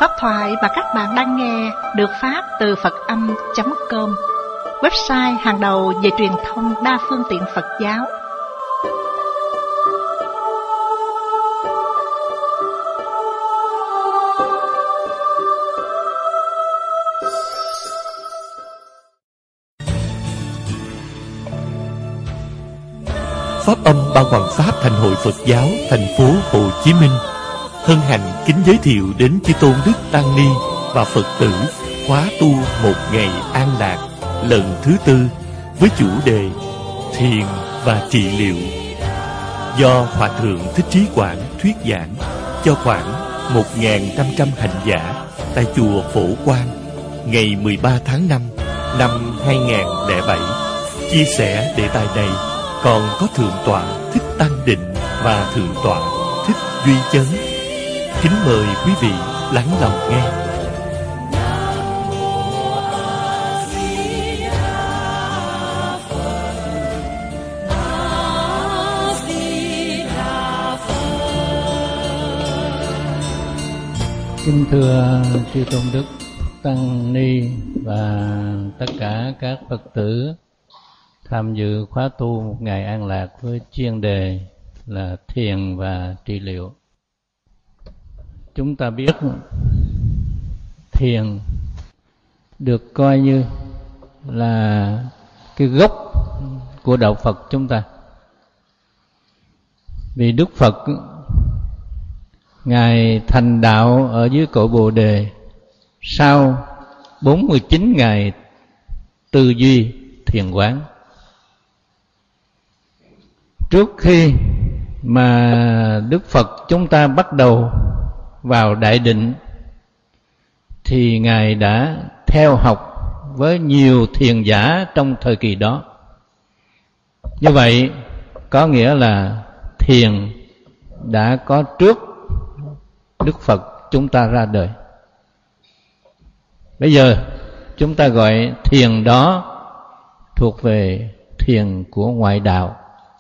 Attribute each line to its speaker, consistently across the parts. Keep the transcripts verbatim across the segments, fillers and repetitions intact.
Speaker 1: Pháp thoại mà các bạn đang nghe được phát từ Phật âm chấm com, website hàng đầu về truyền thông đa phương tiện Phật giáo.
Speaker 2: Pháp âm Ban Hoàng Pháp Thành hội Phật giáo thành phố Hồ Chí Minh hân hạnh kính giới thiệu đến chư tôn đức tăng ni và Phật tử khóa tu một ngày an lạc lần thứ tư với chủ đề Thiền và trị liệu, do Hòa thượng Thích Trí Quảng thuyết giảng cho khoảng một nghìn năm trăm hành giả tại chùa Phổ Quang ngày mười ba tháng năm năm hai nghìn không trăm lẻ bảy. Chia sẻ đề tài này còn có Thượng tọa Thích Tăng Định và Thượng tọa Thích Duy Chấn. Kính mời quý vị lắng lòng nghe.
Speaker 3: Kính thưa chư tôn đức tăng ni và tất cả các Phật tử tham dự khóa tu một ngày an lạc với chuyên đề là thiền và trị liệu. Chúng ta biết thiền được coi như là cái gốc của đạo Phật chúng ta. Vì Đức Phật Ngài thành đạo ở dưới cội Bồ Đề sau bốn mươi chín ngày tư duy thiền quán. Trước khi mà Đức Phật chúng ta bắt đầu vào đại định thì Ngài đã theo học với nhiều thiền giả trong thời kỳ đó. Như vậy có nghĩa là thiền đã có trước Đức Phật chúng ta ra đời. Bây giờ chúng ta gọi thiền đó thuộc về thiền của ngoại đạo.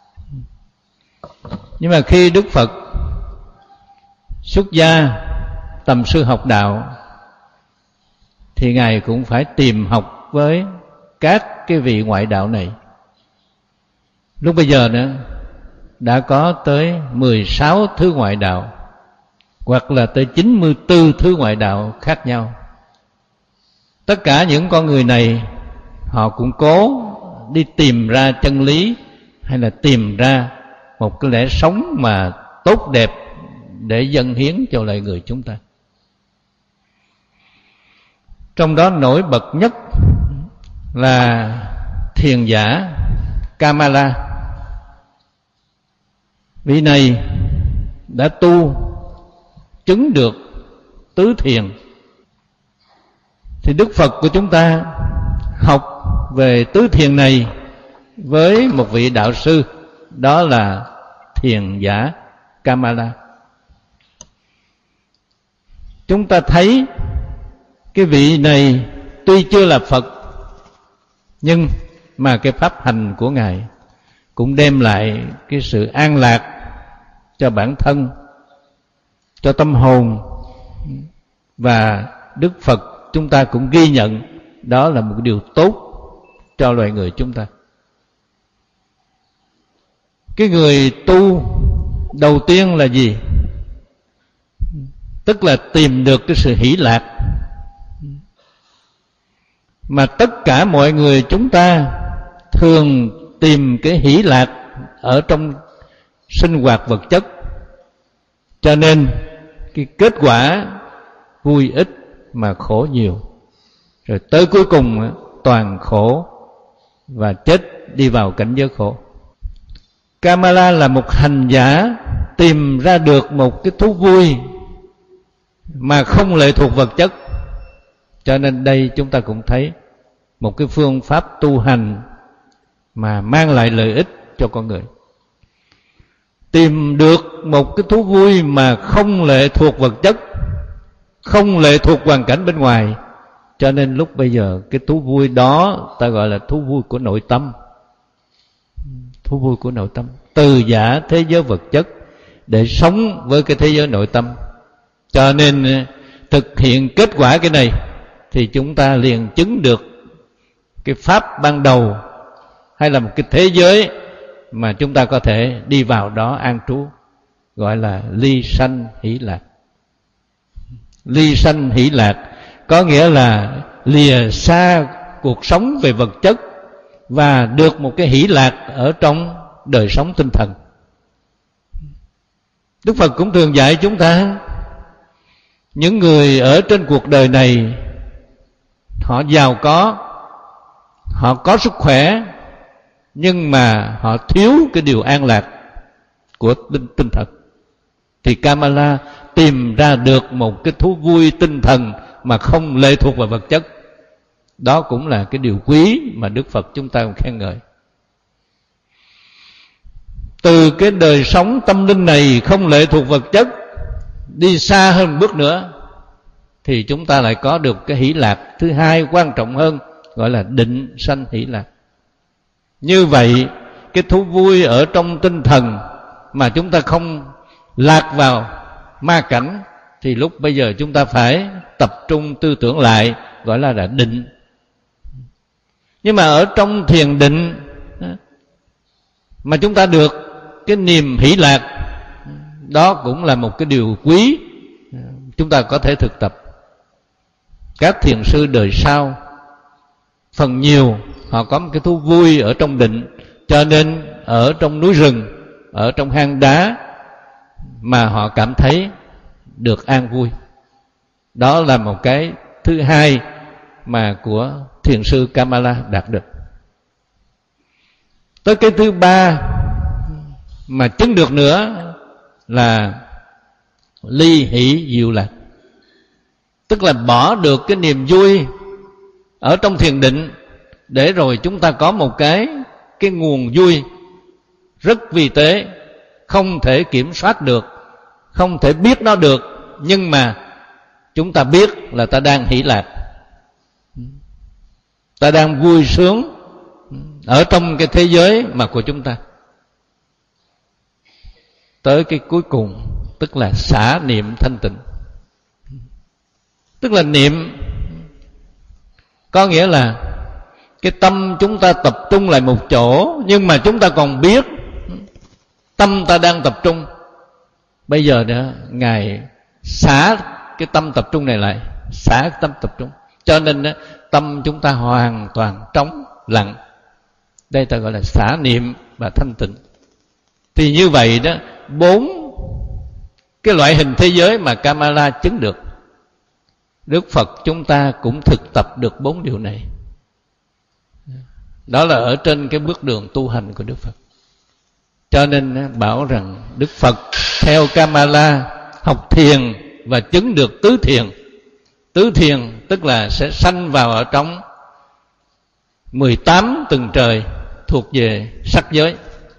Speaker 3: Nhưng mà khi Đức Phật xuất gia tầm sư học đạo thì Ngài cũng phải tìm học với các cái vị ngoại đạo này. Lúc bây giờ nữa đã có tới mười sáu thứ ngoại đạo, hoặc là tới chín mươi tư thứ ngoại đạo khác nhau. Tất cả những con người này họ cũng cố đi tìm ra chân lý, hay là tìm ra một cái lẽ sống mà tốt đẹp để dâng hiến cho loài người chúng ta. Trong đó nổi bật nhất là thiền giả Kamala. Vị này đã tu chứng được tứ thiền. Thì Đức Phật của chúng ta học về tứ thiền này với một vị đạo sư, đó là thiền giả Kamala. Chúng ta thấy cái vị này tuy chưa là Phật, nhưng mà cái pháp hành của Ngài cũng đem lại cái sự an lạc cho bản thân, cho tâm hồn. Và Đức Phật chúng ta cũng ghi nhận đó là một điều tốt cho loài người chúng ta. Cái người tu đầu tiên là gì? Tức là tìm được cái sự hỷ lạc. Mà tất cả mọi người chúng ta thường tìm cái hỷ lạc ở trong sinh hoạt vật chất. Cho nên cái kết quả vui ít mà khổ nhiều. Rồi tới cuối cùng toàn khổ và chết đi vào cảnh giới khổ. Kamala là một hành giả tìm ra được một cái thú vui mà không lệ thuộc vật chất. Cho nên đây chúng ta cũng thấy một cái phương pháp tu hành mà mang lại lợi ích cho con người. Tìm được một cái thú vui mà không lệ thuộc vật chất, không lệ thuộc hoàn cảnh bên ngoài. Cho nên lúc bây giờ cái thú vui đó ta gọi là thú vui của nội tâm. Thú vui của nội tâm. Từ giả thế giới vật chất để sống với cái thế giới nội tâm. Cho nên thực hiện kết quả cái này thì chúng ta liền chứng được cái pháp ban đầu, hay là một cái thế giới mà chúng ta có thể đi vào đó an trú, gọi là ly sanh hỷ lạc. Ly sanh hỷ lạc có nghĩa là lìa xa cuộc sống về vật chất và được một cái hỷ lạc ở trong đời sống tinh thần. Đức Phật cũng thường dạy chúng ta, những người ở trên cuộc đời này họ giàu có, họ có sức khỏe, nhưng mà họ thiếu cái điều an lạc của tinh, tinh thần. Thì Kamala tìm ra được một cái thú vui tinh thần mà không lệ thuộc vào vật chất. Đó cũng là cái điều quý mà Đức Phật chúng ta khen ngợi. Từ cái đời sống tâm linh này không lệ thuộc vật chất, đi xa hơn bước nữa, thì chúng ta lại có được cái hỷ lạc thứ hai quan trọng hơn, gọi là định sanh hỷ lạc. Như vậy cái thú vui ở trong tinh thần mà chúng ta không lạc vào ma cảnh, thì lúc bây giờ chúng ta phải tập trung tư tưởng lại, gọi là là định. Nhưng mà ở trong thiền định mà chúng ta được cái niềm hỷ lạc, đó cũng là một cái điều quý chúng ta có thể thực tập. Các thiền sư đời sau phần nhiều họ có một cái thú vui ở trong định, cho nên ở trong núi rừng, ở trong hang đá mà họ cảm thấy được an vui. Đó là một cái thứ hai mà của thiền sư Kamala đạt được. Tới cái thứ ba mà chứng được nữa là ly hỷ diệu lạc, tức là bỏ được cái niềm vui ở trong thiền định, để rồi chúng ta có một cái cái nguồn vui rất vi tế, không thể kiểm soát được, không thể biết nó được, nhưng mà chúng ta biết là ta đang hỷ lạc, ta đang vui sướng ở trong cái thế giới mà của chúng ta. Tới cái cuối cùng tức là xả niệm thanh tịnh. Tức là niệm có nghĩa là cái tâm chúng ta tập trung lại một chỗ, nhưng mà chúng ta còn biết tâm ta đang tập trung. Bây giờ nữa Ngài xả cái tâm tập trung này lại, xả cái tâm tập trung, cho nên đó, tâm chúng ta hoàn toàn trống lặng. Đây ta gọi là xả niệm và thanh tịnh. Thì như vậy đó, bốn cái loại hình thế giới mà Kamala chứng được, Đức Phật chúng ta cũng thực tập được bốn điều này. Đó là ở trên cái bước đường tu hành của Đức Phật. Cho nên bảo rằng Đức Phật theo Kamala học thiền và chứng được tứ thiền. Tứ thiền tức là sẽ sanh vào ở trong mười tám tầng trời thuộc về sắc giới.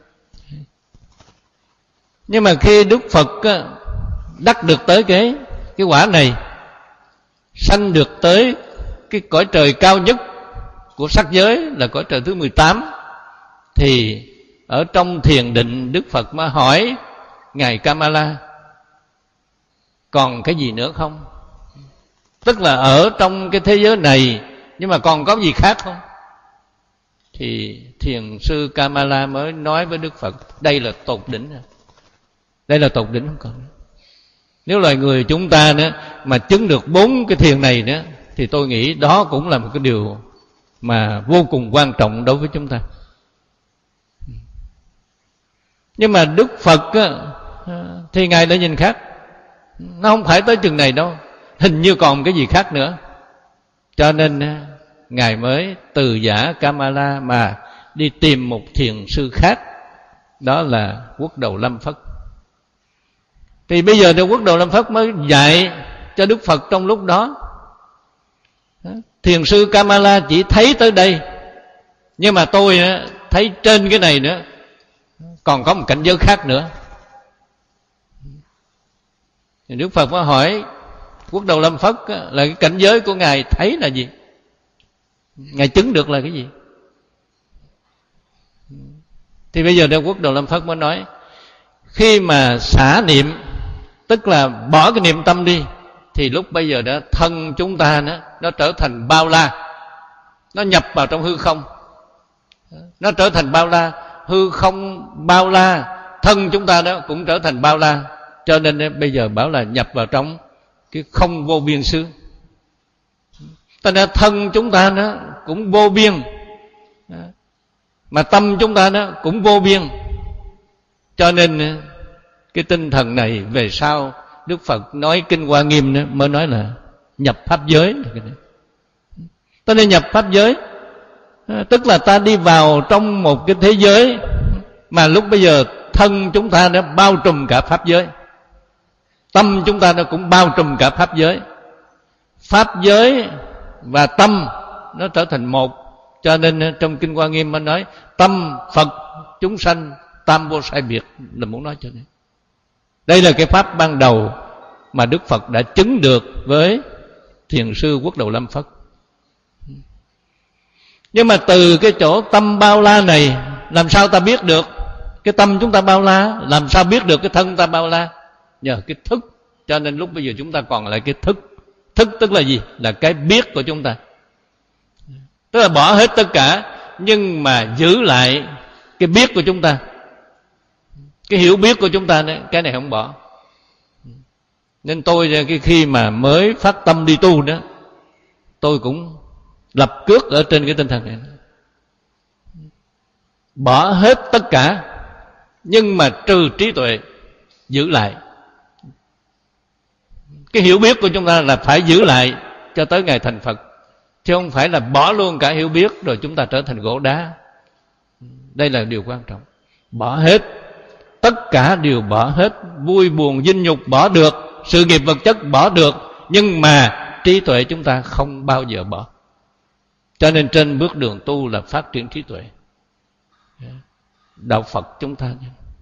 Speaker 3: Nhưng mà khi Đức Phật đắc được tới cái cái quả này, sanh được tới cái cõi trời cao nhất của sắc giới là cõi trời thứ mười tám, thì ở trong thiền định Đức Phật mới hỏi Ngài Kamala, còn cái gì nữa không? Tức là ở trong cái thế giới này, nhưng mà còn có gì khác không? Thì thiền sư Kamala mới nói với Đức Phật, đây là tột đỉnh rồi. Đây là tột đỉnh không còn. Nếu loài người chúng ta nữa mà chứng được bốn cái thiền này nữa, thì tôi nghĩ đó cũng là một cái điều mà vô cùng quan trọng đối với chúng ta. Nhưng mà Đức Phật á, thì Ngài đã nhìn khác. Nó không phải tới chừng này đâu, hình như còn cái gì khác nữa. Cho nên Ngài mới từ giả Kamala mà đi tìm một thiền sư khác, đó là Quốc Đầu Lâm Phất. Thì bây giờ thì Quốc Đầu Lâm Phất mới dạy cho Đức Phật trong lúc đó. Thiền sư Kamala chỉ thấy tới đây, nhưng mà tôi thấy trên cái này nữa còn có một cảnh giới khác nữa. Thì Đức Phật mới hỏi Quốc Đầu Lâm Phất là cái cảnh giới của Ngài thấy là gì, Ngài chứng được là cái gì. Thì bây giờ Đức Quốc Đầu Lâm Phất mới nói, khi mà xả niệm, tức là bỏ cái niệm tâm đi, thì lúc bây giờ đó thân chúng ta đó, nó trở thành bao la, nó nhập vào trong hư không, nó trở thành bao la, hư không bao la, thân chúng ta đó cũng trở thành bao la. Cho nên bây giờ bảo là nhập vào trong cái không vô biên xứ. Cho nên thân chúng ta nó cũng vô biên, mà tâm chúng ta nó cũng vô biên. Cho nên cái tinh thần này về sau Đức Phật nói Kinh Hoa Nghiêm đó, mới nói là nhập pháp giới. Cho nên nhập pháp giới tức là ta đi vào trong một cái thế giới mà lúc bây giờ thân chúng ta đã bao trùm cả pháp giới, tâm chúng ta nó cũng bao trùm cả pháp giới. Pháp giới và tâm nó trở thành một. Cho nên trong Kinh Hoa Nghiêm mới nói tâm Phật chúng sanh tam vô sai biệt, là muốn nói cho nên đây là cái pháp ban đầu mà Đức Phật đã chứng được với Thiền sư Quốc Đầu Lâm Phất. Nhưng mà từ cái chỗ tâm bao la này, làm sao ta biết được cái tâm chúng ta bao la? Làm sao biết được cái thân ta bao la? Nhờ cái thức. Cho nên lúc bây giờ chúng ta còn lại cái thức. Thức tức là gì? Là cái biết của chúng ta. Tức là bỏ hết tất cả, nhưng mà giữ lại cái biết của chúng ta, cái hiểu biết của chúng ta đấy, cái này không bỏ. Nên tôi cái khi mà mới phát tâm đi tu đó, tôi cũng lập cước ở trên cái tinh thần này, bỏ hết tất cả, nhưng mà trừ trí tuệ, giữ lại. Cái hiểu biết của chúng ta là phải giữ lại cho tới ngày thành Phật, chứ không phải là bỏ luôn cả hiểu biết rồi chúng ta trở thành gỗ đá. Đây là điều quan trọng. Bỏ hết, tất cả đều bỏ hết. Vui buồn dinh nhục bỏ được, sự nghiệp vật chất bỏ được, nhưng mà trí tuệ chúng ta không bao giờ bỏ. Cho nên trên bước đường tu là phát triển trí tuệ, đạo Phật chúng ta.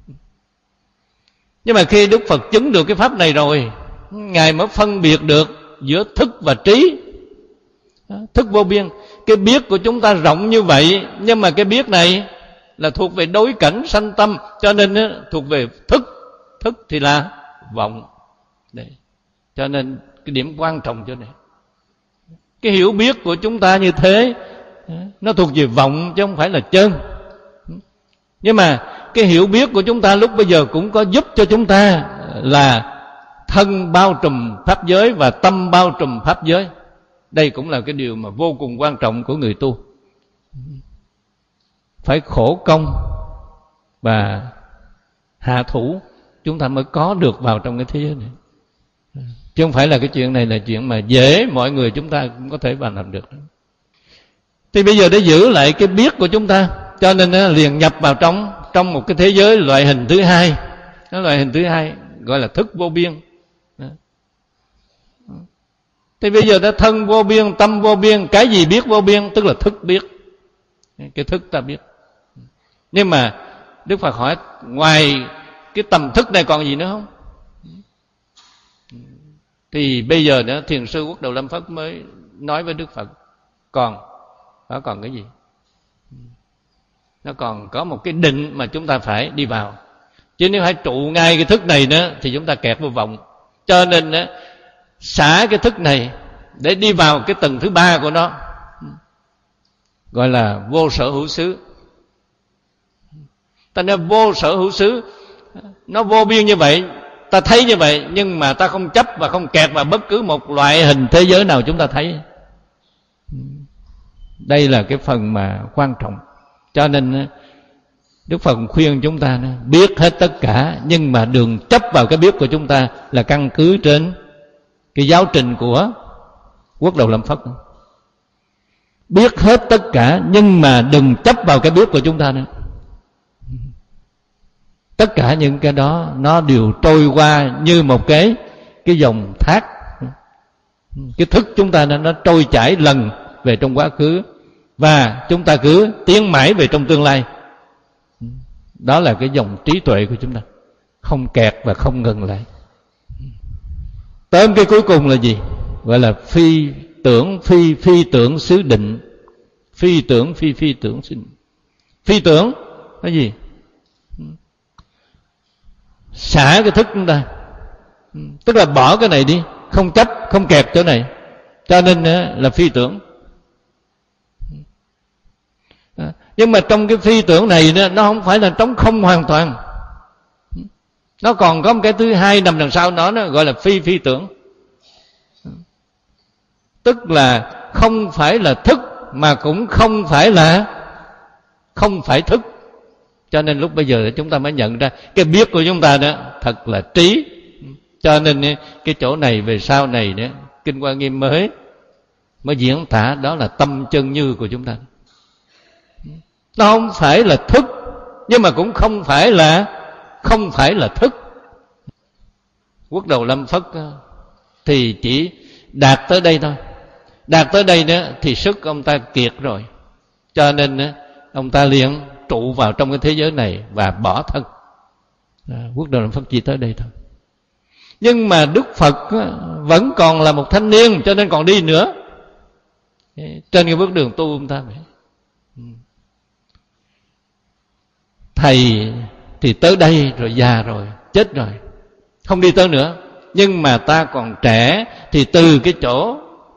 Speaker 3: Nhưng mà khi Đức Phật chứng được cái pháp này rồi, Ngài mới phân biệt được giữa thức và trí. Thức vô biên. Cái biết của chúng ta rộng như vậy, nhưng mà cái biết này là thuộc về đối cảnh sanh tâm, cho nên thuộc về thức. Thức thì là vọng. Đấy. Cho nên cái điểm quan trọng chỗ này, cái hiểu biết của chúng ta như thế, nó thuộc về vọng chứ không phải là chân. Nhưng mà cái hiểu biết của chúng ta lúc bây giờ cũng có giúp cho chúng ta là thân bao trùm pháp giới và tâm bao trùm pháp giới. Đây cũng là cái điều mà vô cùng quan trọng của người tu. Phải khổ công và hạ thủ chúng ta mới có được vào trong cái thế giới này, chứ không phải là cái chuyện này là chuyện mà dễ mọi người chúng ta cũng có thể vào làm được. Thì bây giờ để giữ lại cái biết của chúng ta, cho nên nó liền nhập vào trong trong một cái thế giới loại hình thứ hai. Nó loại hình thứ hai gọi là thức vô biên. Thì bây giờ đã thân vô biên, tâm vô biên, cái gì biết vô biên? Tức là thức biết. Cái thức ta biết. Nhưng mà Đức Phật hỏi, ngoài cái tầm thức này còn gì nữa không? Thì bây giờ đó Thiền sư Quốc Đầu Lâm Phất mới nói với Đức Phật, còn nó còn cái gì? Nó còn có một cái định mà chúng ta phải đi vào. Chứ nếu phải trụ ngay cái thức này nữa thì chúng ta kẹt vô vọng. Cho nên đó, xả cái thức này để đi vào cái tầng thứ ba của nó, gọi là vô sở hữu xứ. Ta nói vô sở hữu xứ, nó vô biên như vậy, ta thấy như vậy, nhưng mà ta không chấp và không kẹt vào bất cứ một loại hình thế giới nào chúng ta thấy. Đây là cái phần mà quan trọng. Cho nên Đức Phật khuyên chúng ta biết hết tất cả, nhưng mà đừng chấp vào cái biết của chúng ta là căn cứ trên cái giáo trình của Quốc Đầu Lâm Phất. Biết hết tất cả, nhưng mà đừng chấp vào cái biết của chúng ta nữa. Tất cả những cái đó nó đều trôi qua như một cái cái dòng thác. Cái thức chúng ta nó, nó trôi chảy lần về trong quá khứ, và chúng ta cứ tiến mãi về trong tương lai. Đó là cái dòng trí tuệ của chúng ta, không kẹt và không ngừng lại. Tới cái cuối cùng là gì? Gọi là phi tưởng phi phi tưởng xứ định. Phi tưởng phi phi tưởng xứ định. Phi tưởng là gì? Xả cái thức chúng ta, tức là bỏ cái này đi, không chấp, không kẹt chỗ này, cho nên là phi tưởng. Nhưng mà trong cái phi tưởng này nó không phải là trống không hoàn toàn, nó còn có một cái thứ hai nằm đằng sau nó, nó gọi là phi phi tưởng. Tức là không phải là thức, mà cũng không phải là không phải thức. Cho nên lúc bây giờ chúng ta mới nhận ra cái biết của chúng ta đó thật là trí. Cho nên cái chỗ này về sau này đó, Kinh Hoa Nghiêm mới mới diễn tả đó là tâm chân như của chúng ta. Nó không phải là thức, nhưng mà cũng không phải là không phải là thức. Quốc Đầu Lâm Phất thì chỉ đạt tới đây thôi. Đạt tới đây đó thì sức ông ta kiệt rồi, cho nên ông ta liền trụ vào trong cái thế giới này và bỏ thân. Quốc Đầu Lâm Phất chỉ tới đây thôi. Nhưng mà Đức Phật vẫn còn là một thanh niên, cho nên còn đi nữa trên cái bước đường tu ông ta vậy. Thầy thì tới đây rồi, già rồi, chết rồi, không đi tới nữa. Nhưng mà ta còn trẻ, thì từ cái chỗ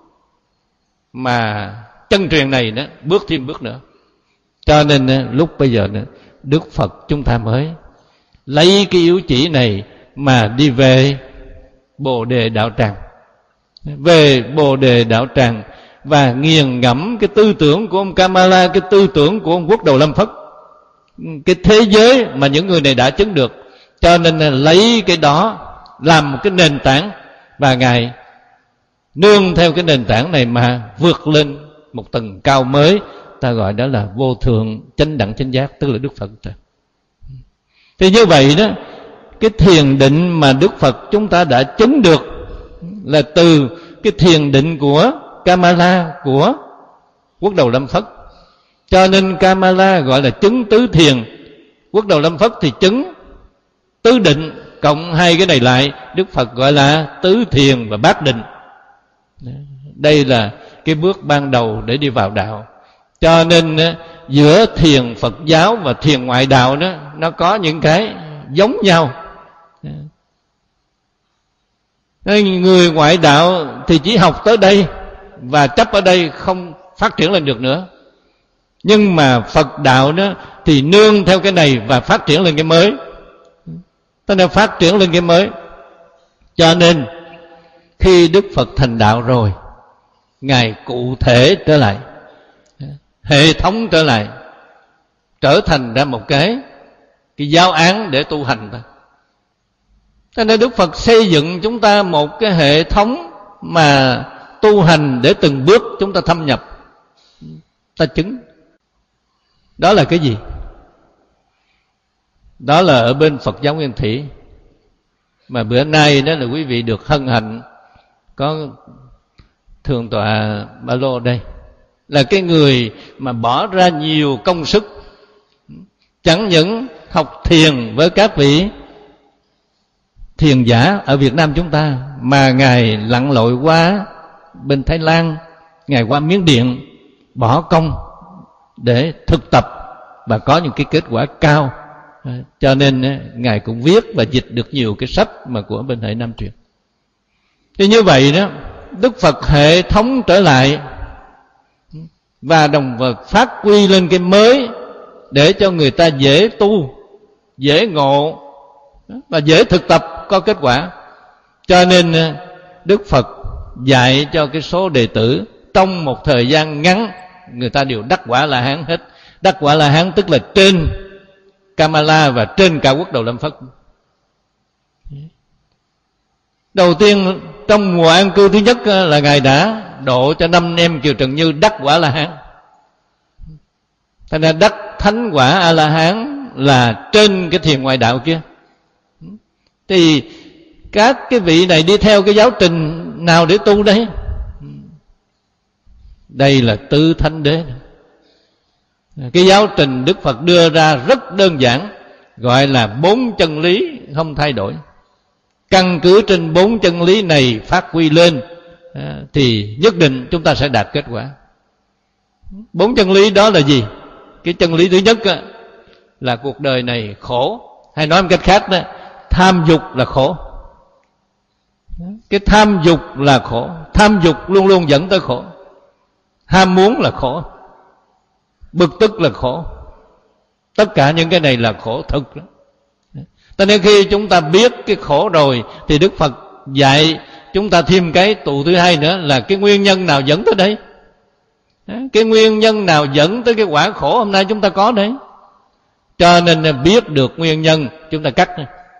Speaker 3: mà chân truyền này đó bước thêm bước nữa. Cho nên lúc bây giờ Đức Phật chúng ta mới lấy cái yếu chỉ này mà đi về Bồ Đề Đạo Tràng. Về Bồ Đề Đạo Tràng và nghiền ngẫm cái tư tưởng của ông Kamala, cái tư tưởng của ông Quốc Đầu Lâm Phất, cái thế giới mà những người này đã chứng được. Cho nên lấy cái đó làm một cái nền tảng, và Ngài nương theo cái nền tảng này mà vượt lên một tầng cao mới. Ta gọi đó là vô thượng chánh đẳng chánh giác, tức là Đức Phật. Thì như vậy đó, cái thiền định mà Đức Phật chúng ta đã chứng được là từ cái thiền định của Kamala, của Quốc Đầu Lâm Phất. Cho nên Kamala gọi là chứng tứ thiền, Quốc Đầu Lâm Phất thì chứng tứ định, cộng hai cái này lại Đức Phật gọi là tứ thiền và bát định. Đây là cái bước ban đầu để đi vào đạo. Cho nên giữa thiền Phật giáo và thiền ngoại đạo đó, nó có những cái giống nhau. Người ngoại đạo thì chỉ học tới đây và chấp ở đây, không phát triển lên được nữa. Nhưng mà Phật đạo đó thì nương theo cái này và phát triển lên cái mới. Tức là phát triển lên cái mới. Cho nên khi Đức Phật thành đạo rồi, Ngài cụ thể trở lại, hệ thống trở lại, trở thành ra một cái cái giáo án để tu hành ta. Cho nên Đức Phật xây dựng chúng ta một cái hệ thống mà tu hành để từng bước chúng ta thâm nhập, ta chứng. Đó là cái gì? Đó là ở bên Phật giáo Nguyên Thủy, mà bữa nay đó là quý vị được hân hạnh có Thượng tọa Ba Lô đây, là cái người mà bỏ ra nhiều công sức, chẳng những học thiền với các vị thiền giả ở Việt Nam chúng ta, mà Ngài lặn lội qua bên Thái Lan, Ngài qua Miến Điện, bỏ công để thực tập và có những cái kết quả cao. Cho nên Ngài cũng viết và dịch được nhiều cái sách mà của bên hệ Nam truyền. Thì như vậy đó, Đức Phật hệ thống trở lại và đồng vật phát quy lên cái mới, để cho người ta dễ tu, dễ ngộ và dễ thực tập, có kết quả. Cho nên Đức Phật dạy cho cái số đệ tử trong một thời gian ngắn, người ta đều đắc quả La Hán hết. Đắc quả La Hán tức là trên Kamala và trên cả Quốc Đầu Lâm Phất. Đầu tiên trong mùa an cư thứ nhất là Ngài đã độ cho năm anh em Kiều Trần Như đắc quả La Hán. Thành ra đắc thánh quả A La Hán là trên cái thiền ngoại đạo kia. Thì các cái vị này đi theo cái giáo trình nào để tu đấy? Đây là tứ thánh đế. Cái giáo trình Đức Phật đưa ra rất đơn giản, gọi là bốn chân lý không thay đổi. Căn cứ trên bốn chân lý này phát huy lên thì nhất định chúng ta sẽ đạt kết quả. Bốn chân lý đó là gì? Cái chân lý thứ nhất là cuộc đời này khổ, hay nói một cách khác đó, tham dục là khổ. Cái tham dục là khổ. Tham dục luôn luôn dẫn tới khổ. Ham muốn là khổ, bực tức là khổ. Tất cả những cái này là khổ thực đó. Cho nên khi chúng ta biết cái khổ rồi thì Đức Phật dạy chúng ta thêm cái tụ thứ hai nữa là cái nguyên nhân nào dẫn tới đây. Cái nguyên nhân nào dẫn tới cái quả khổ hôm nay chúng ta có đấy. Cho nên biết được nguyên nhân chúng ta cắt.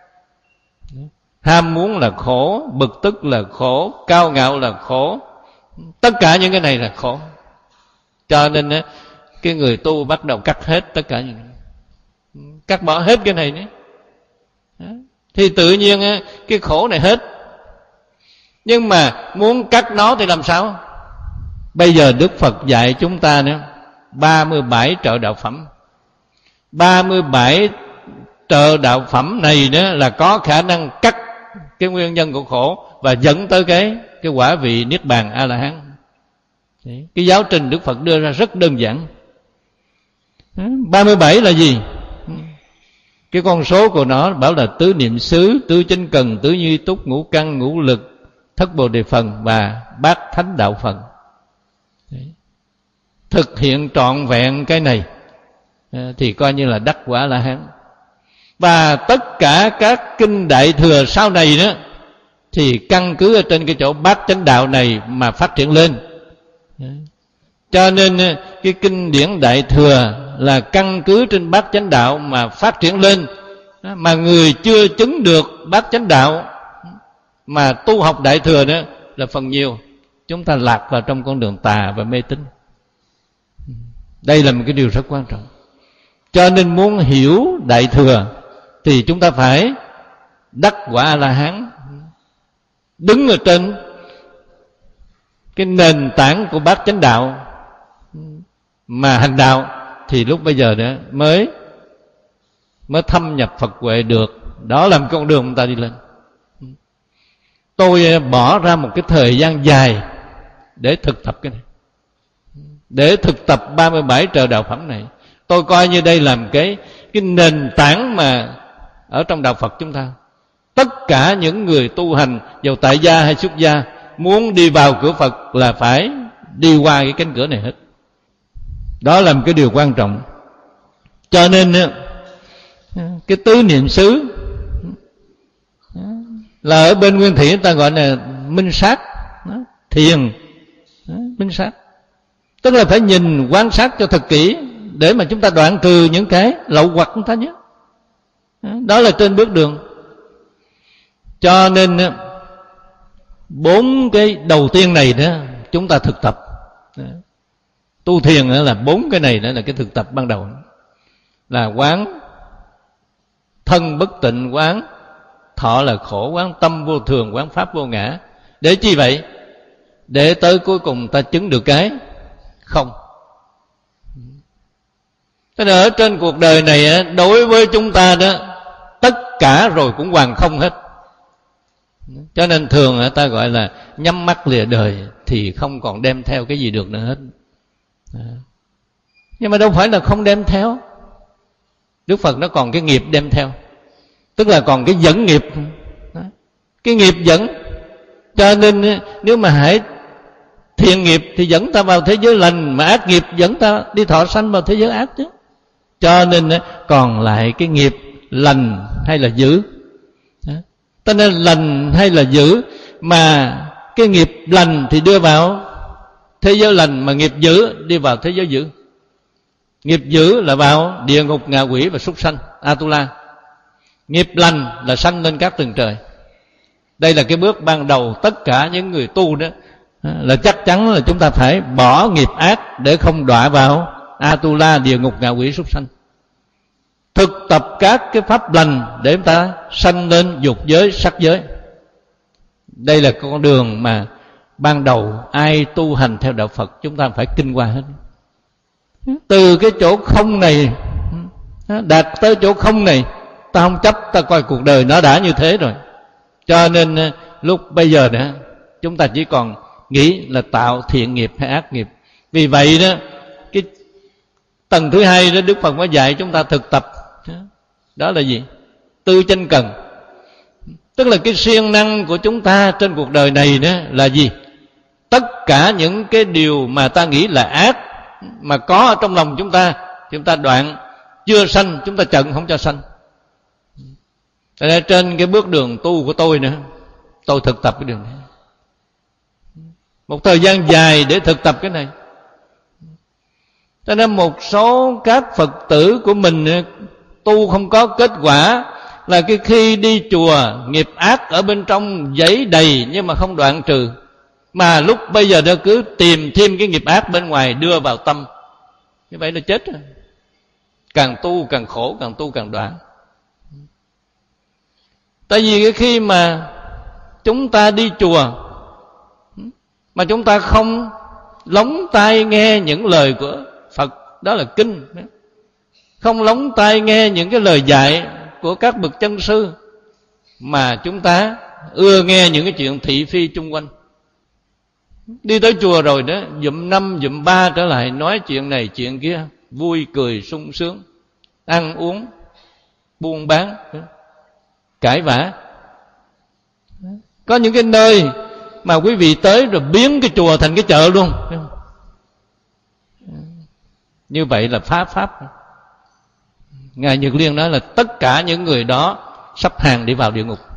Speaker 3: Ham muốn là khổ, bực tức là khổ, cao ngạo là khổ. Tất cả những cái này là khổ. Cho nên cái người tu bắt đầu cắt hết tất cả những cắt bỏ hết cái này nữa. Thì tự nhiên cái khổ này hết. Nhưng mà muốn cắt nó thì làm sao? Bây giờ Đức Phật dạy chúng ta nữa ba mươi bảy trợ đạo phẩm. ba mươi bảy trợ đạo phẩm này đó là có khả năng cắt cái nguyên nhân của khổ và dẫn tới cái cái quả vị Niết Bàn A-la-hán. Cái giáo trình Đức Phật đưa ra rất đơn giản. ba mươi bảy là gì? Cái con số của nó bảo là tứ niệm xứ, tứ chánh cần, tứ nhi túc, ngũ căn, ngũ lực, thất bồ đề phần và bát thánh đạo phần. Thực hiện trọn vẹn cái này thì coi như là đắc quả La Hán. Và tất cả các kinh Đại Thừa sau này đó thì căn cứ ở trên cái chỗ bát chánh đạo này mà phát triển lên. Cho nên cái kinh điển Đại Thừa là căn cứ trên bát chánh đạo mà phát triển lên. Mà người chưa chứng được bát chánh đạo mà tu học Đại Thừa đó là phần nhiều. Chúng ta lạc vào trong con đường tà và mê tín. Đây là một cái điều rất quan trọng. Cho nên muốn hiểu Đại Thừa thì chúng ta phải đắc quả A-la-hán, đứng ở trên cái nền tảng của bát chánh đạo mà hành đạo, thì lúc bây giờ nữa mới mới thâm nhập Phật huệ được. Đó là một con đường chúng ta đi lên. Tôi bỏ ra một cái thời gian dài để thực tập cái này, để thực tập ba mươi bảy trợ đạo phẩm này. Tôi coi như đây là một cái, cái nền tảng mà ở trong đạo Phật chúng ta. Tất cả những người tu hành, dầu tại gia hay xuất gia, muốn đi vào cửa Phật là phải đi qua cái cánh cửa này hết. Đó là một cái điều quan trọng. Cho nên cái tứ niệm xứ là ở bên Nguyên Thủy ta gọi là minh sát, thiền minh sát. Tức là phải nhìn quan sát cho thật kỹ để mà chúng ta đoạn trừ những cái lậu hoặc chúng ta nhé. Đó là trên bước đường. Cho nên bốn cái đầu tiên này đó chúng ta thực tập. Tu thiền là bốn cái này đó là cái thực tập ban đầu. Là quán thân bất tịnh, quán thọ là khổ, quán tâm vô thường, quán pháp vô ngã. Để chi vậy? Để tới cuối cùng ta chứng được cái không. Thế nên ở trên cuộc đời này đối với chúng ta đó, tất cả rồi cũng hoàn không hết. Cho nên thường ta gọi là nhắm mắt lìa đời thì không còn đem theo cái gì được nữa hết. Nhưng mà đâu phải là không đem theo. Đức Phật nó còn cái nghiệp đem theo, tức là còn cái dẫn nghiệp. Cái nghiệp dẫn. Cho nên nếu mà hãy thiện nghiệp thì dẫn ta vào thế giới lành, mà ác nghiệp dẫn ta đi thọ sanh vào thế giới ác chứ. Cho nên còn lại cái nghiệp lành hay là dữ. Cho nên lành hay là dữ, mà cái nghiệp lành thì đưa vào thế giới lành, mà nghiệp dữ đi vào thế giới dữ. Nghiệp dữ là vào địa ngục, ngạ quỷ và súc sanh, Atula. Nghiệp lành là sanh lên các tầng trời. Đây là cái bước ban đầu. Tất cả những người tu đó là chắc chắn là chúng ta phải bỏ nghiệp ác để không đọa vào Atula, địa ngục, ngạ quỷ, súc sanh. Thực tập các cái pháp lành để chúng ta sanh lên dục giới, sắc giới. Đây là con đường mà ban đầu ai tu hành theo đạo Phật chúng ta phải kinh qua hết. Từ cái chỗ không này đạt tới chỗ không này, ta không chấp, ta coi cuộc đời nó đã như thế rồi. Cho nên lúc bây giờ nữa chúng ta chỉ còn nghĩ là tạo thiện nghiệp hay ác nghiệp. Vì vậy đó, cái tầng thứ hai đó Đức Phật mới dạy chúng ta thực tập. Đó là gì? Tư chánh cần. Tức là cái siêng năng của chúng ta trên cuộc đời này đó là gì? Tất cả những cái điều mà ta nghĩ là ác mà có ở trong lòng chúng ta, chúng ta đoạn. Chưa sanh chúng ta chặn không cho sanh. Tại trên cái bước đường tu của tôi nữa, tôi thực tập cái điều này một thời gian dài để thực tập cái này. Cho nên một số các Phật tử của mình tu không có kết quả là cái khi đi chùa nghiệp ác ở bên trong dấy đầy nhưng mà không đoạn trừ, mà lúc bây giờ nó cứ tìm thêm cái nghiệp ác bên ngoài đưa vào tâm. Như vậy là chết rồi. Càng tu càng khổ, càng tu càng đoạn. Tại vì cái khi mà chúng ta đi chùa mà chúng ta không lóng tai nghe những lời của Phật, đó là kinh, không lóng tai nghe những cái lời dạy của các bậc chân sư, mà chúng ta ưa nghe những cái chuyện thị phi chung quanh. Đi tới chùa rồi đó, dụm năm dụm ba trở lại nói chuyện này chuyện kia, vui cười sung sướng, ăn uống, buôn bán, cãi vã. Có những cái nơi mà quý vị tới rồi biến cái chùa thành cái chợ luôn. Như vậy là phá pháp. Ngài Nhật Liên nói là tất cả những người đó sắp hàng đi vào địa ngục.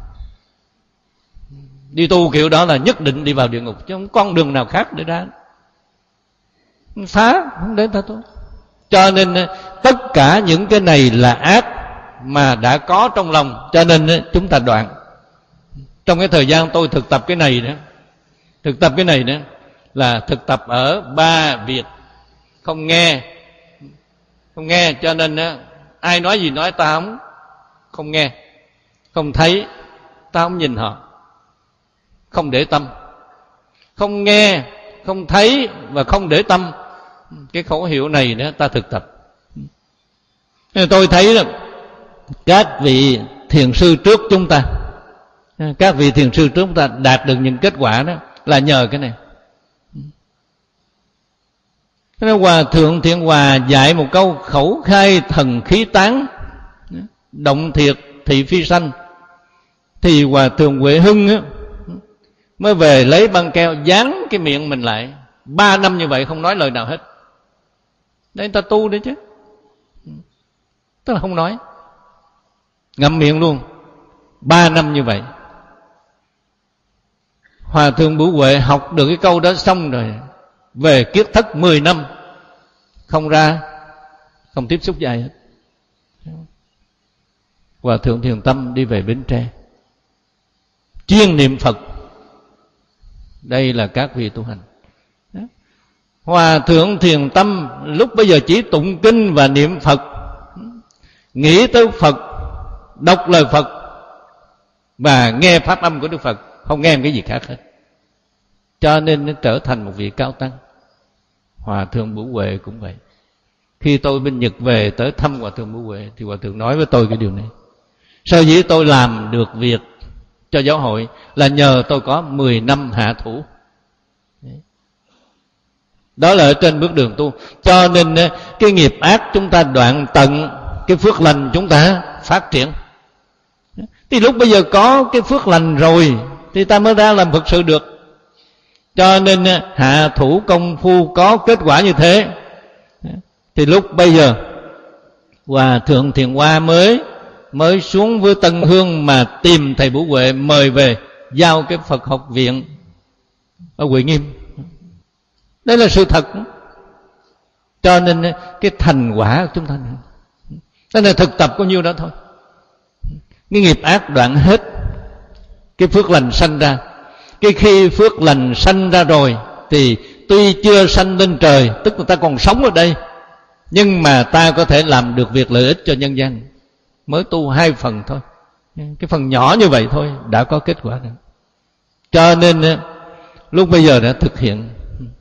Speaker 3: Đi tu kiểu đó là nhất định đi vào địa ngục, chứ không con đường nào khác để ra. Phá không để ta tu. Cho nên tất cả những cái này là ác mà đã có trong lòng, cho nên chúng ta đoạn. Trong cái thời gian tôi thực tập cái này đó, thực tập cái này đó là thực tập ở ba việc. Không nghe, không nghe, cho nên đó, ai nói gì nói ta không không nghe, không thấy ta không nhìn họ, không để tâm. Không nghe, không thấy và không để tâm, cái khẩu hiệu này đó ta thực tập. Nên tôi thấy là các vị thiền sư trước chúng ta, các vị thiền sư trước chúng ta đạt được những kết quả đó là nhờ cái này. Nên Hòa Thượng Thiện Hòa dạy một câu: khẩu khai thần khí tán, động thiệt thị phi sanh. Thì Hòa Thượng Huệ Hưng á, mới về lấy băng keo dán cái miệng mình lại. Ba năm như vậy không nói lời nào hết. Đấy, người ta tu đấy chứ. Tức là không nói, ngậm miệng luôn. Ba năm như vậy. Hòa Thượng Bửu Huệ học được cái câu đó xong rồi, về kiết thất mười năm, không ra, không tiếp xúc dài hết. Hòa Thượng Thiền Tâm đi về Bến Tre, chuyên niệm Phật. Đây là các vị tu hành. Hòa Thượng Thiền Tâm lúc bây giờ chỉ tụng kinh và niệm Phật, nghĩ tới Phật, đọc lời Phật và nghe pháp âm của Đức Phật, không nghe cái gì khác hết. Cho nên nó trở thành một vị cao tăng. Hòa Thượng Bửu Huệ cũng vậy. Khi tôi bên Nhật về tới thăm Hòa Thượng Bửu Huệ thì Hòa Thượng nói với tôi cái điều này: sở dĩ tôi làm được việc cho giáo hội là nhờ tôi có mười năm hạ thủ. Đó là ở trên bước đường tu. Cho nên cái nghiệp ác chúng ta đoạn tận, cái phước lành chúng ta phát triển. Thì lúc bây giờ có cái phước lành rồi thì ta mới ra làm Phật sự được. Cho nên hạ thủ công phu có kết quả như thế. Thì lúc bây giờ Hòa Thượng Thiền Hoa mới mới xuống với Tân Hương mà tìm thầy Bửu Huệ mời về giao cái Phật học viện ở Huệ Nghiêm. Đây là sự thật. Cho nên cái thành quả của chúng ta này, đây là thực tập có nhiêu đó thôi. Cái nghiệp ác đoạn hết, cái phước lành sanh ra. Cái khi phước lành sanh ra rồi thì tuy chưa sanh lên trời, tức là ta còn sống ở đây, nhưng mà ta có thể làm được việc lợi ích cho nhân dân. Mới tu hai phần thôi, cái phần nhỏ như vậy thôi đã có kết quả rồi. Cho nên lúc bây giờ đã thực hiện.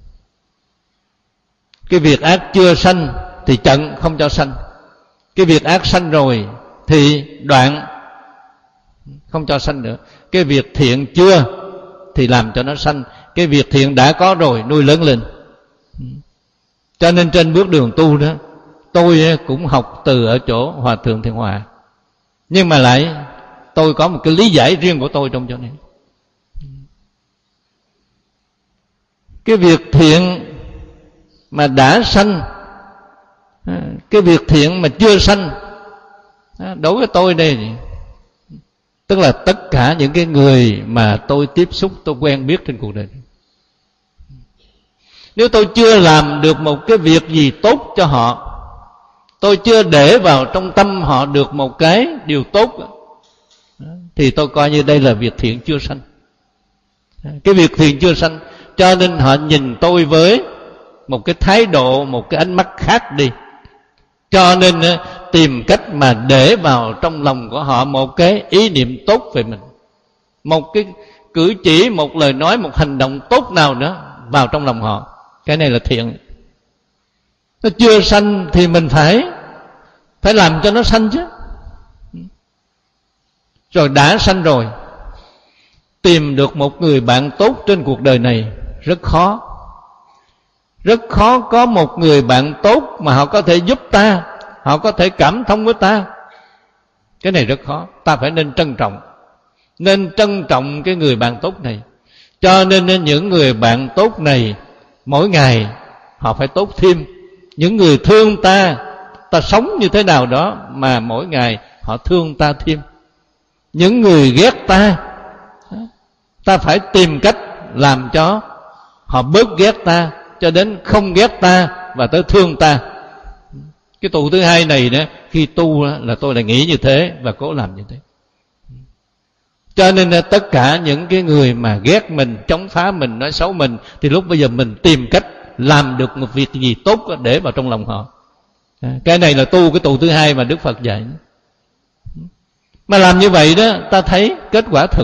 Speaker 3: Cái việc ác chưa sanh thì chặn không cho sanh. Cái việc ác sanh rồi thì đoạn, không cho sanh nữa. Cái việc thiện chưa thì làm cho nó sanh. Cái việc thiện đã có rồi nuôi lớn lên. Cho nên trên bước đường tu đó, tôi cũng học từ ở chỗ Hòa Thượng Thiện Hòa, nhưng mà lại tôi có một cái lý giải riêng của tôi trong chỗ này. Cái việc thiện mà đã sanh, cái việc thiện mà chưa sanh, đối với tôi đây, tức là tất cả những cái người mà tôi tiếp xúc, tôi quen biết trên cuộc đời. Nếu tôi chưa làm được một cái việc gì tốt cho họ, tôi chưa để vào trong tâm họ được một cái điều tốt, thì tôi coi như đây là việc thiện chưa sanh. Cái việc thiện chưa sanh, cho nên họ nhìn tôi với một cái thái độ, một cái ánh mắt khác đi. Cho nên tìm cách mà để vào trong lòng của họ một cái ý niệm tốt về mình, một cái cử chỉ, một lời nói, một hành động tốt nào nữa vào trong lòng họ. Cái này là thiện. Nó chưa sanh thì mình phải phải làm cho nó sanh chứ. Rồi đã sanh rồi, tìm được một người bạn tốt trên cuộc đời này rất khó. Rất khó có một người bạn tốt mà họ có thể giúp ta, họ có thể cảm thông với ta. Cái này rất khó. Ta phải nên trân trọng, nên trân trọng cái người bạn tốt này. Cho nên những người bạn tốt này mỗi ngày họ phải tốt thêm. Những người thương ta, ta sống như thế nào đó mà mỗi ngày họ thương ta thêm. Những người ghét ta, ta phải tìm cách làm cho họ bớt ghét ta, cho đến không ghét ta và tới thương ta. Cái tụ thứ hai này đó, khi tu là tôi lại nghĩ như thế và cố làm như thế. Cho nên là tất cả những cái người mà ghét mình, chống phá mình, nói xấu mình, thì lúc bây giờ mình tìm cách làm được một việc gì tốt để vào trong lòng họ. Cái này là tu cái tụ thứ hai mà Đức Phật dạy. Mà làm như vậy đó, ta thấy kết quả thực.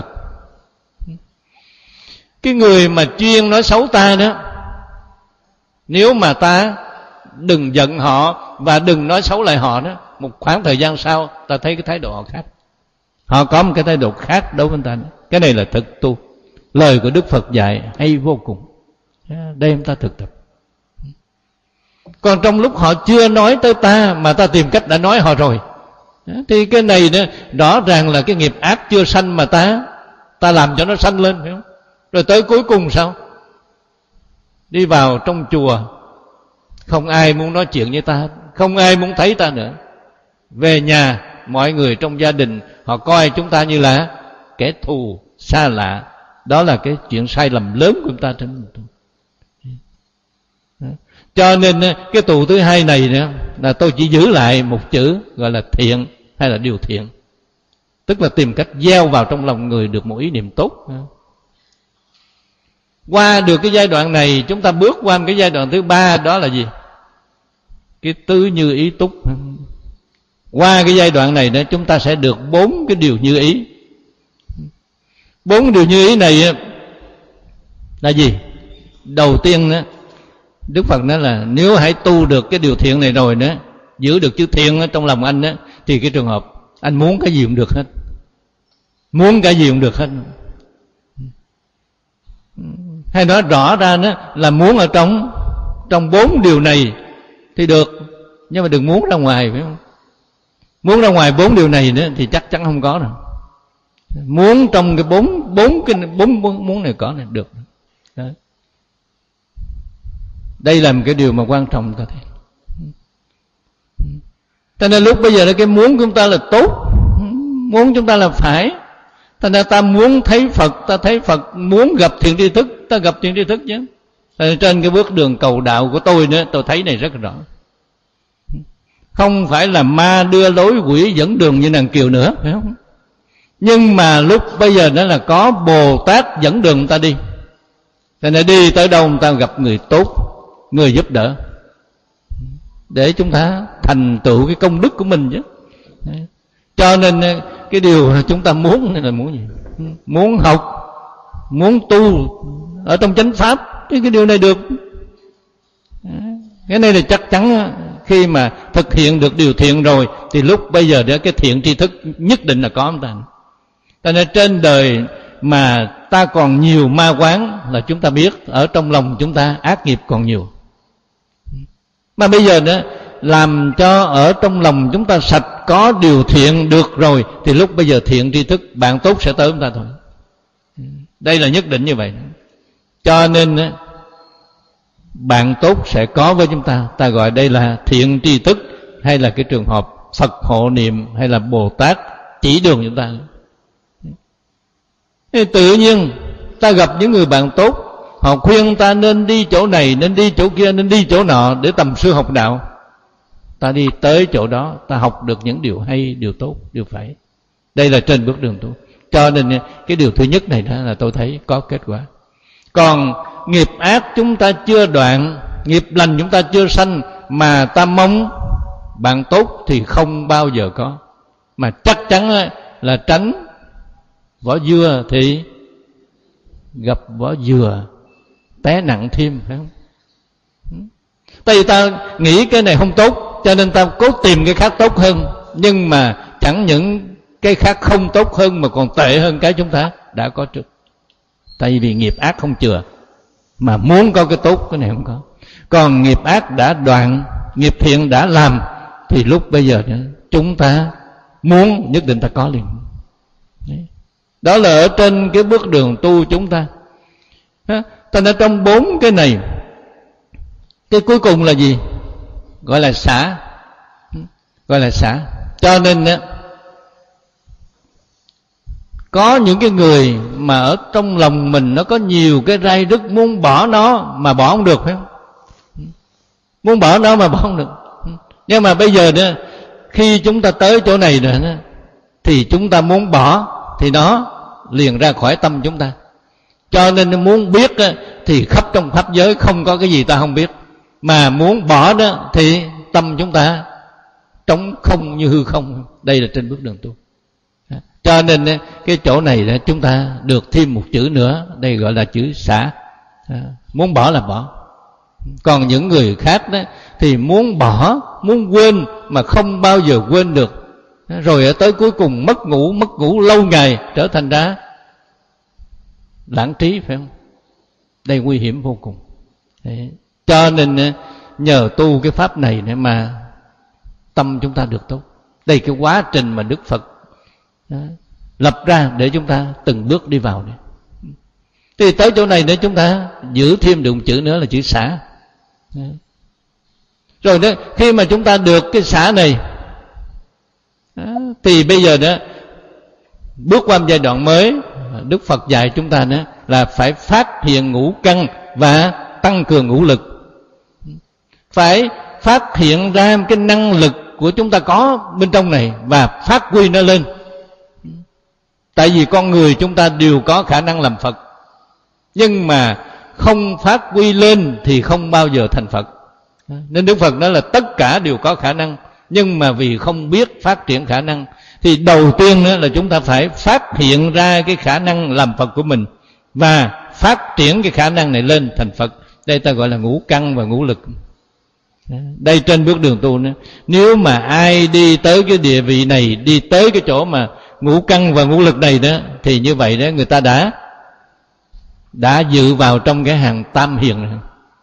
Speaker 3: Cái người mà chuyên nói xấu ta đó, nếu mà ta đừng giận họ và đừng nói xấu lại họ đó, một khoảng thời gian sau ta thấy cái thái độ họ khác. Họ có một cái thái độ khác đối với ta. Cái này là thực tu. Lời của Đức Phật dạy hay vô cùng. Đây chúng ta thực tập. Còn trong lúc họ chưa nói tới ta mà ta tìm cách đã nói họ rồi, thì cái này đó, rõ ràng là cái nghiệp ác chưa sanh mà ta ta làm cho nó sanh lên, phải không? Rồi tới cuối cùng sao? Đi vào trong chùa, không ai muốn nói chuyện với ta, không ai muốn thấy ta nữa. Về nhà, mọi người trong gia đình họ coi chúng ta như là kẻ thù xa lạ. Đó là cái chuyện sai lầm lớn của chúng ta trên mình tu. Cho nên cái tụ thứ hai này nữa là tôi chỉ giữ lại một chữ gọi là thiện hay là điều thiện. Tức là tìm cách gieo vào trong lòng người được một ý niệm tốt. Qua được cái giai đoạn này, chúng ta bước qua một cái giai đoạn thứ ba, đó là gì? Cái tứ như ý túc. Qua cái giai đoạn này đó, chúng ta sẽ được bốn cái điều như ý. Bốn điều như ý này là gì? Đầu tiên đó, Đức Phật nói là nếu hãy tu được cái điều thiện này rồi đó, giữ được chữ thiện ở trong lòng anh đó, thì cái trường hợp anh muốn cái gì cũng được hết. Muốn cái gì cũng được hết. Hay nói rõ ra đó là muốn ở trong trong bốn điều này thì được, nhưng mà đừng muốn ra ngoài, phải không? Muốn ra ngoài bốn điều này nữa thì chắc chắn không có đâu. Muốn trong cái bốn bốn cái bốn muốn này có này được. Đấy. Đây là một cái điều mà quan trọng ta thấy. Cho nên lúc bây giờ cái muốn của chúng ta là tốt, muốn chúng ta là phải. Thành ra ta muốn thấy Phật, ta thấy Phật, muốn gặp thiện tri thức, ta gặp thiện tri thức chứ. Trên cái bước đường cầu đạo của tôi nữa, tôi thấy này rất rõ. Không phải là ma đưa lối, quỷ dẫn đường như nàng Kiều nữa, phải không? Nhưng mà lúc bây giờ đó là có Bồ Tát dẫn đường người ta đi. Thành ra đi tới đâu người ta gặp người tốt, người giúp đỡ, để chúng ta thành tựu cái công đức của mình chứ. Cho nên cái điều chúng ta muốn là muốn gì? Muốn học, muốn tu ở trong chánh pháp, thì cái điều này được. Cái này là chắc chắn. Khi mà thực hiện được điều thiện rồi thì lúc bây giờ đó cái thiện tri thức nhất định là có chúng ta. Cho nên trên đời mà ta còn nhiều ma quán là chúng ta biết, ở trong lòng chúng ta ác nghiệp còn nhiều. Mà bây giờ đó làm cho ở trong lòng chúng ta sạch, có điều thiện được rồi, thì lúc bây giờ thiện tri thức, bạn tốt sẽ tới chúng ta thôi. Đây là nhất định như vậy. Cho nên bạn tốt sẽ có với chúng ta. Ta gọi đây là thiện tri thức, hay là cái trường hợp Phật hộ niệm, hay là Bồ Tát chỉ đường chúng ta. Thì tự nhiên ta gặp những người bạn tốt, họ khuyên ta nên đi chỗ này, nên đi chỗ kia, nên đi chỗ nọ để tầm sư học đạo. Ta đi tới chỗ đó, ta học được những điều hay, điều tốt, điều phải. Đây là trên bước đường tu. Cho nên cái điều thứ nhất này đó là tôi thấy có kết quả. Còn nghiệp ác chúng ta chưa đoạn, nghiệp lành chúng ta chưa sanh, mà ta mong bạn tốt thì không bao giờ có. Mà chắc chắn là tránh vỏ dừa thì gặp vỏ dừa, té nặng thêm, phải không? Tại vì ta nghĩ cái này không tốt, cho nên ta cố tìm cái khác tốt hơn. Nhưng mà chẳng những cái khác không tốt hơn, mà còn tệ hơn cái chúng ta đã có trước. Tại vì nghiệp ác không chừa, mà muốn có cái tốt, cái này không có. Còn nghiệp ác đã đoạn, nghiệp thiện đã làm, thì lúc bây giờ chúng ta muốn nhất định ta có liền. Đấy. Đó là ở trên cái bước đường tu chúng ta. Ta nói trong bốn cái này, cái cuối cùng là gì? Gọi là xả. Gọi là xả. Cho nên có những cái người mà ở trong lòng mình nó có nhiều cái rai rứt, muốn bỏ nó mà bỏ không được, phải không? Muốn bỏ nó mà bỏ không được. Nhưng mà bây giờ nữa, khi chúng ta tới chỗ này rồi đó, thì chúng ta muốn bỏ thì nó liền ra khỏi tâm chúng ta. Cho nên muốn biết thì khắp trong pháp giới không có cái gì ta không biết. Mà muốn bỏ đó thì tâm chúng ta trống không như hư không. Đây là trên bước đường tu. Cho nên cái chỗ này chúng ta được thêm một chữ nữa, đây gọi là chữ xả. Muốn bỏ là bỏ. Còn những người khác đó thì muốn bỏ, muốn quên mà không bao giờ quên được. Rồi ở tới cuối cùng mất ngủ, mất ngủ lâu ngày, trở thành ra lãng trí, phải không? Đây nguy hiểm vô cùng. Đấy. Cho nên nhờ tu cái pháp này mà tâm chúng ta được tốt. Đây cái quá trình mà Đức Phật đó, lập ra để chúng ta từng bước đi vào này. Thì tới chỗ này để chúng ta giữ thêm được một chữ nữa là chữ xả. Đó. Rồi đó, khi mà chúng ta được cái xả này đó, thì bây giờ đó bước qua một giai đoạn mới. Đức Phật dạy chúng ta đó là phải phát hiện ngũ căn và tăng cường ngũ lực. Phải phát hiện ra cái năng lực của chúng ta có bên trong này và phát huy nó lên. Tại vì con người chúng ta đều có khả năng làm Phật, nhưng mà không phát huy lên thì không bao giờ thành Phật. Nên Đức Phật nói là tất cả đều có khả năng, nhưng mà vì không biết phát triển khả năng, thì đầu tiên nữa là chúng ta phải phát hiện ra cái khả năng làm Phật của mình và phát triển cái khả năng này lên thành Phật. Đây ta gọi là ngũ căn và ngũ lực. Đây trên bước đường tu nữa, nếu mà ai đi tới cái địa vị này, đi tới cái chỗ mà ngũ căn và ngũ lực này đó, thì như vậy đó người ta đã đã dự vào trong cái hàng tam hiền rồi.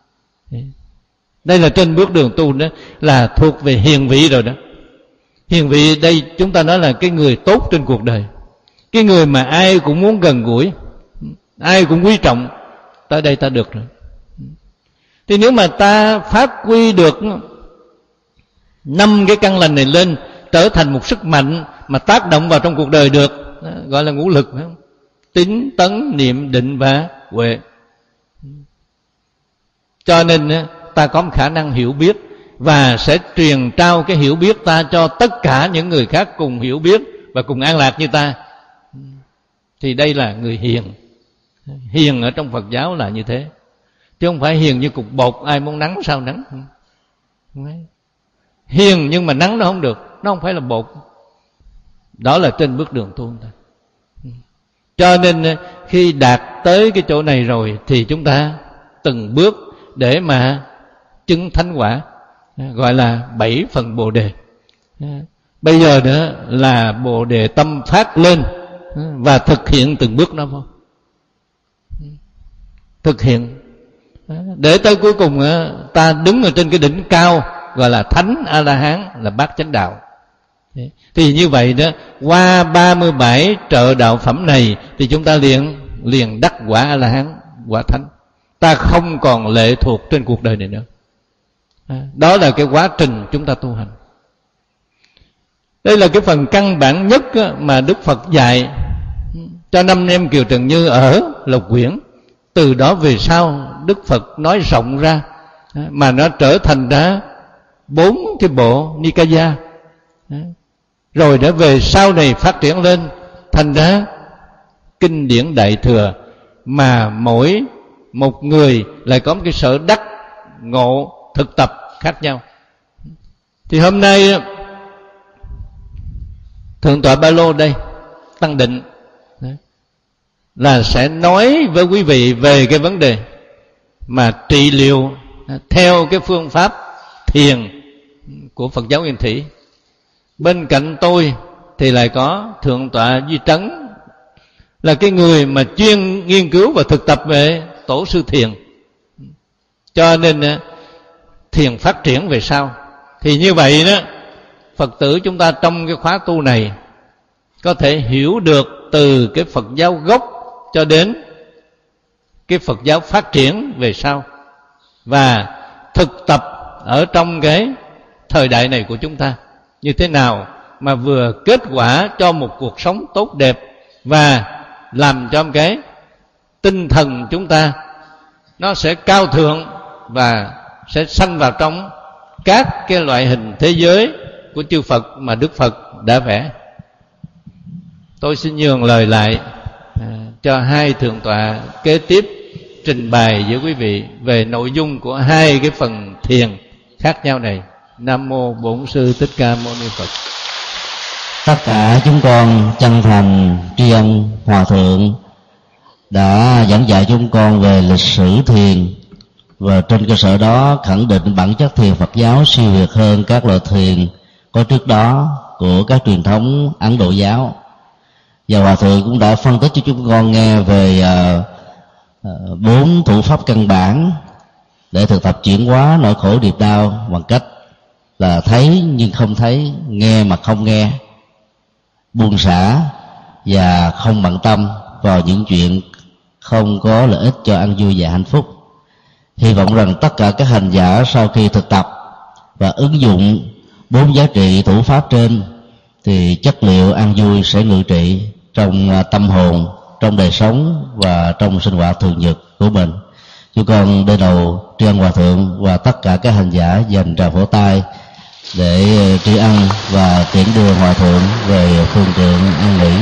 Speaker 3: Đây là trên bước đường tu đó, là thuộc về hiền vị rồi đó. Hiền vị đây chúng ta nói là cái người tốt trên cuộc đời, cái người mà ai cũng muốn gần gũi, ai cũng quý trọng. Tới đây ta được rồi. Thì nếu mà ta phát huy được năm cái căn lành này lên, trở thành một sức mạnh mà tác động vào trong cuộc đời được, gọi là ngũ lực, phải không? Tín, tấn, niệm, định và huệ. Cho nên ta có một khả năng hiểu biết và sẽ truyền trao cái hiểu biết ta cho tất cả những người khác cùng hiểu biết và cùng an lạc như ta. Thì đây là người hiền. Hiền ở trong Phật giáo là như thế, chứ không phải hiền như cục bột ai muốn nắng sao nắng. Hiền nhưng mà nắng nó không được, nó không phải là bột. Đó là trên bước đường tu ta. Cho nên khi đạt tới cái chỗ này rồi thì chúng ta từng bước để mà chứng thánh quả, gọi là bảy phần Bồ Đề. Bây giờ nữa là Bồ Đề tâm phát lên và thực hiện từng bước đó không? Thực hiện để tới cuối cùng ta đứng ở trên cái đỉnh cao gọi là thánh A-la-hán, là bát chánh đạo. Thì như vậy đó, qua ba mươi bảy trợ đạo phẩm này thì chúng ta liền liền đắc quả A-la-hán, quả thánh. Ta không còn lệ thuộc trên cuộc đời này nữa. Đó là cái quá trình chúng ta tu hành. Đây là cái phần căn bản nhất mà Đức Phật dạy cho năm em Kiều Trần Như ở Lộc Quyển. Từ đó về sau Đức Phật nói rộng ra, mà nó trở thành ra bốn cái bộ Nikaya. Rồi đã về sau này phát triển lên thành ra kinh điển Đại Thừa, mà mỗi một người lại có một cái sở đắc ngộ thực tập khác nhau. Thì hôm nay Thượng tọa Ba Lô đây, Tăng Định, là sẽ nói với quý vị về cái vấn đề mà trị liệu theo cái phương pháp thiền của Phật giáo Nguyên Thủy. Bên cạnh tôi thì lại có Thượng tọa Duy Trấn, là cái người mà chuyên nghiên cứu và thực tập về tổ sư thiền. Cho nên thiền phát triển về sau. Thì như vậy đó, Phật tử chúng ta trong cái khóa tu này có thể hiểu được từ cái Phật giáo gốc cho đến cái Phật giáo phát triển về sau, và thực tập ở trong cái thời đại này của chúng ta như thế nào mà vừa kết quả cho một cuộc sống tốt đẹp, và làm cho cái tinh thần chúng ta nó sẽ cao thượng và sẽ sanh vào trong các cái loại hình thế giới của chư Phật mà Đức Phật đã vẽ. Tôi xin nhường lời lại à, cho hai thượng tọa kế tiếp trình bày với quý vị về nội dung của hai cái phần thiền khác nhau này. Nam mô Bổn Sư Thích Ca Mâu Ni Phật.
Speaker 4: Tất cả chúng con chân thành tri ân Hòa Thượng đã giảng dạy chúng con về lịch sử thiền, và trên cơ sở đó khẳng định bản chất thiền Phật giáo siêu việt hơn các loại thiền có trước đó của các truyền thống Ấn Độ giáo. Và Hòa Thượng cũng đã phân tích cho chúng con nghe về bốn uh, uh, thủ pháp căn bản để thực tập chuyển hóa nỗi khổ niềm đau, bằng cách là thấy nhưng không thấy, nghe mà không nghe, buông xả và không bận tâm vào những chuyện không có lợi ích cho an vui và hạnh phúc. Hy vọng rằng tất cả các hành giả sau khi thực tập và ứng dụng bốn giá trị thủ pháp trên thì chất liệu an vui sẽ ngự trị trong tâm hồn, trong đời sống và trong sinh hoạt thường nhật của mình. Chúng con đêm đầu tri ân Hòa Thượng và tất cả các hành giả dành tràng phổ tay để tri ân và tiễn đưa Hòa Thượng về phương tiện an nghỉ.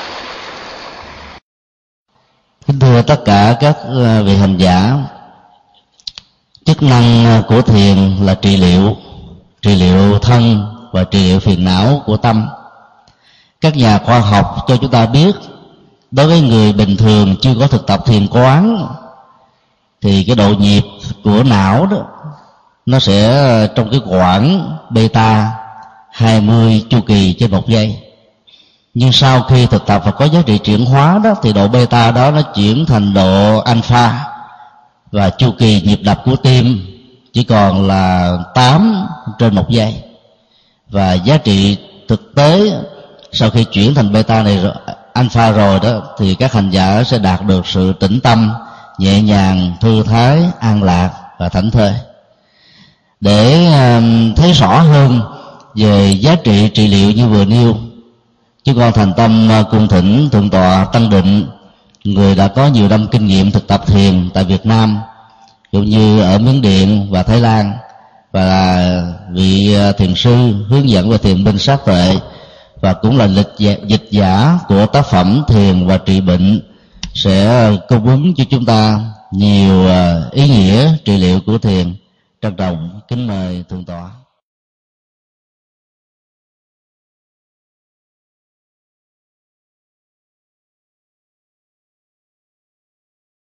Speaker 4: Kính thưa tất cả các vị hành giả, chức năng của thiền là trị liệu, trị liệu thân và trị liệu phiền não của tâm. Các nhà khoa học cho chúng ta biết, đối với người bình thường chưa có thực tập thiền quán thì cái độ nhịp của não đó nó sẽ trong cái quãng beta hai mươi chu kỳ trên một giây. Nhưng sau khi thực tập và có giá trị chuyển hóa đó thì độ beta đó nó chuyển thành độ alpha, và chu kỳ nhịp đập của tim chỉ còn là tám trên một giây. Và giá trị thực tế sau khi chuyển thành beta này alpha rồi đó thì các hành giả sẽ đạt được sự tĩnh tâm, nhẹ nhàng, thư thái, an lạc và thảnh thơi. Để thấy rõ hơn về giá trị trị liệu như vừa nêu, chúng con thành tâm cung thỉnh Thượng tọa Tăng Định, người đã có nhiều năm kinh nghiệm thực tập thiền tại Việt Nam cũng như ở Miến Điện và Thái Lan, và là vị thiền sư hướng dẫn về thiền minh sát tuệ, và cũng là lịch dịch giả của tác phẩm Thiền và Trị Bệnh, sẽ cung ứng cho chúng ta nhiều ý nghĩa trị liệu của thiền. Trân trọng kính mời Thượng tọa.